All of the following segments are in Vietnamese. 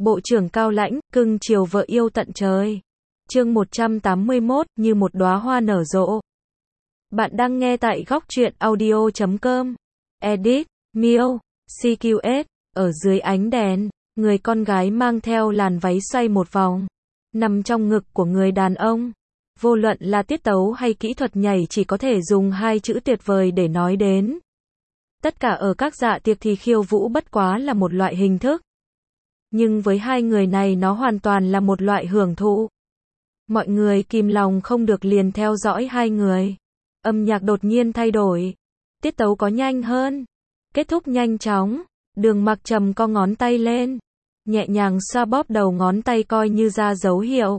Bộ trưởng cao lãnh, cưng chiều vợ yêu tận trời. Chương 181, như một đóa hoa nở rộ. Bạn đang nghe tại góc truyện audio.com. Edit, Miêu, CQS, ở dưới ánh đèn, người con gái mang theo làn váy xoay một vòng, nằm trong ngực của người đàn ông. Vô luận là tiết tấu hay kỹ thuật nhảy chỉ có thể dùng hai chữ tuyệt vời để nói đến. Tất cả ở các dạ tiệc thì khiêu vũ bất quá là một loại hình thức. Nhưng với hai người này nó hoàn toàn là một loại hưởng thụ. Mọi người kìm lòng không được liền theo dõi hai người. Âm nhạc đột nhiên thay đổi. Tiết tấu có nhanh hơn. Kết thúc nhanh chóng. Đường Mặc Trầm co ngón tay lên. Nhẹ nhàng xoa bóp đầu ngón tay coi như ra dấu hiệu.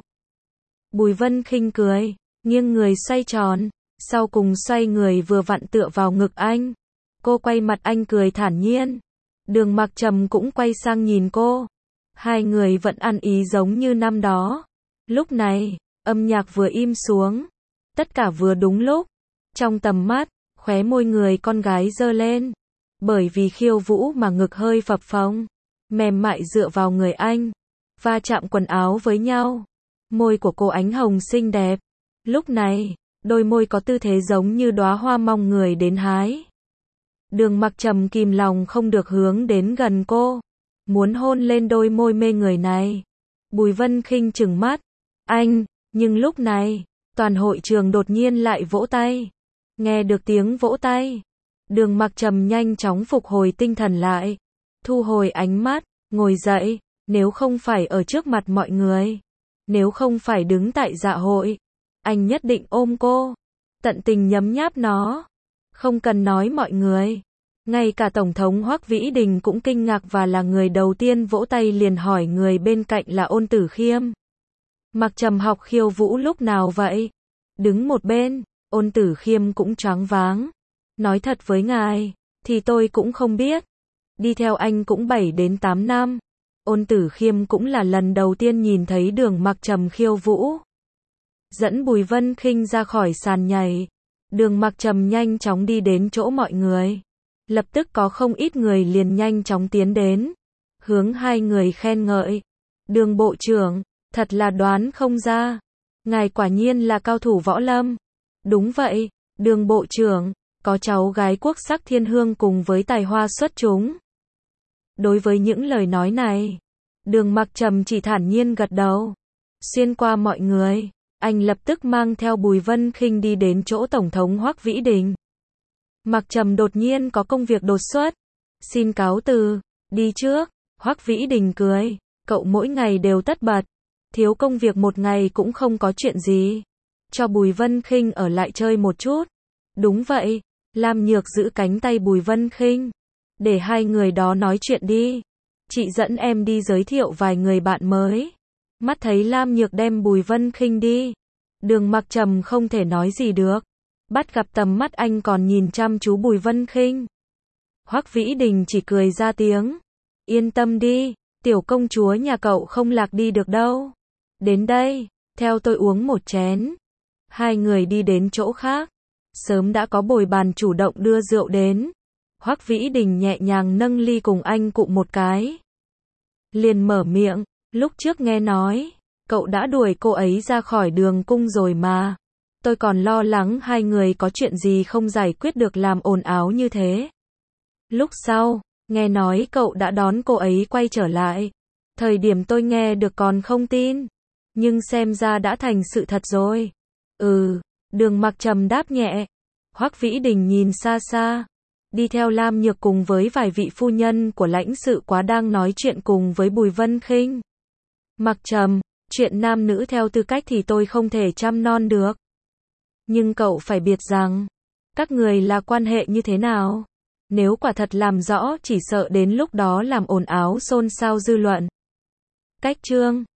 Bùi Vân Khinh cười. Nghiêng người xoay tròn. Sau cùng xoay người vừa vặn tựa vào ngực anh. Cô quay mặt anh cười thản nhiên. Đường Mặc Trầm cũng quay sang nhìn cô. Hai người vẫn ăn ý giống như năm đó. Lúc này, âm nhạc vừa im xuống. Tất cả vừa đúng lúc. Trong tầm mắt, khóe môi người con gái giơ lên. Bởi vì khiêu vũ mà ngực hơi phập phồng. Mềm mại dựa vào người anh. Va chạm quần áo với nhau. Môi của cô ánh hồng xinh đẹp. Lúc này, đôi môi có tư thế giống như đóa hoa mong người đến hái. Đường Mặc Trầm kìm lòng không được hướng đến gần cô. Muốn hôn lên đôi môi mê người này. Bùi Vân Khinh trừng mắt. Anh, nhưng lúc này, toàn hội trường đột nhiên lại vỗ tay. Nghe được tiếng vỗ tay. Đường Mặc Trầm nhanh chóng phục hồi tinh thần lại. Thu hồi ánh mắt, ngồi dậy. Nếu không phải ở trước mặt mọi người. Nếu không phải đứng tại dạ hội. Anh nhất định ôm cô. Tận tình nhấm nháp nó. Không cần nói mọi người. Ngay cả Tổng thống Hoắc Vĩ Đình cũng kinh ngạc và là người đầu tiên vỗ tay liền hỏi người bên cạnh là Ôn Tử Khiêm. Mặc Trầm học khiêu vũ lúc nào vậy? Đứng một bên, Ôn Tử Khiêm cũng choáng váng. Nói thật với ngài, thì tôi cũng không biết. Đi theo anh cũng 7 đến 8 năm. Ôn Tử Khiêm cũng là lần đầu tiên nhìn thấy Đường Mặc Trầm khiêu vũ. Dẫn Bùi Vân Khinh ra khỏi sàn nhảy. Đường Mặc Trầm nhanh chóng đi đến chỗ mọi người. Lập tức có không ít người liền nhanh chóng tiến đến. Hướng hai người khen ngợi. Đường bộ trưởng, thật là đoán không ra. Ngài quả nhiên là cao thủ võ lâm. Đúng vậy, Đường bộ trưởng, có cháu gái quốc sắc thiên hương cùng với tài hoa xuất chúng. Đối với những lời nói này, Đường Mặc Trầm chỉ thản nhiên gật đầu. Xuyên qua mọi người, anh lập tức mang theo Bùi Vân Khinh đi đến chỗ Tổng thống Hoắc Vĩ Đình. Mặc Trầm đột nhiên có công việc đột xuất. Xin cáo từ, đi trước. Hoắc Vĩ Đình cười. Cậu mỗi ngày đều tất bật. Thiếu công việc một ngày cũng không có chuyện gì. Cho Bùi Vân Khinh ở lại chơi một chút. Đúng vậy. Lam Nhược giữ cánh tay Bùi Vân Khinh. Để hai người đó nói chuyện đi. Chị dẫn em đi giới thiệu vài người bạn mới. Mắt thấy Lam Nhược đem Bùi Vân Khinh đi. Đường Mặc Trầm không thể nói gì được. Bắt gặp tầm mắt anh còn nhìn chăm chú Bùi Vân Khinh. Hoắc Vĩ Đình chỉ cười ra tiếng. Yên tâm đi, tiểu công chúa nhà cậu không lạc đi được đâu. Đến đây, theo tôi uống một chén. Hai người đi đến chỗ khác. Sớm đã có bồi bàn chủ động đưa rượu đến. Hoắc Vĩ Đình nhẹ nhàng nâng ly cùng anh cụm một cái. Liền mở miệng, lúc trước nghe nói, cậu đã đuổi cô ấy ra khỏi đường cung rồi mà. Tôi còn lo lắng hai người có chuyện gì không giải quyết được làm ồn ào như thế. Lúc sau, nghe nói cậu đã đón cô ấy quay trở lại. Thời điểm tôi nghe được còn không tin. Nhưng xem ra đã thành sự thật rồi. Đường Mặc Trầm đáp nhẹ. Hoắc Vĩ Đình nhìn xa xa. Đi theo Lam Nhược cùng với vài vị phu nhân của lãnh sự quá đang nói chuyện cùng với Bùi Vân Khinh. Mặc Trầm, chuyện nam nữ theo tư cách thì tôi không thể chăm non được. Nhưng cậu phải biết rằng, các người là quan hệ như thế nào. Nếu quả thật làm rõ chỉ sợ đến lúc đó làm ồn ào xôn xao dư luận. Cách chương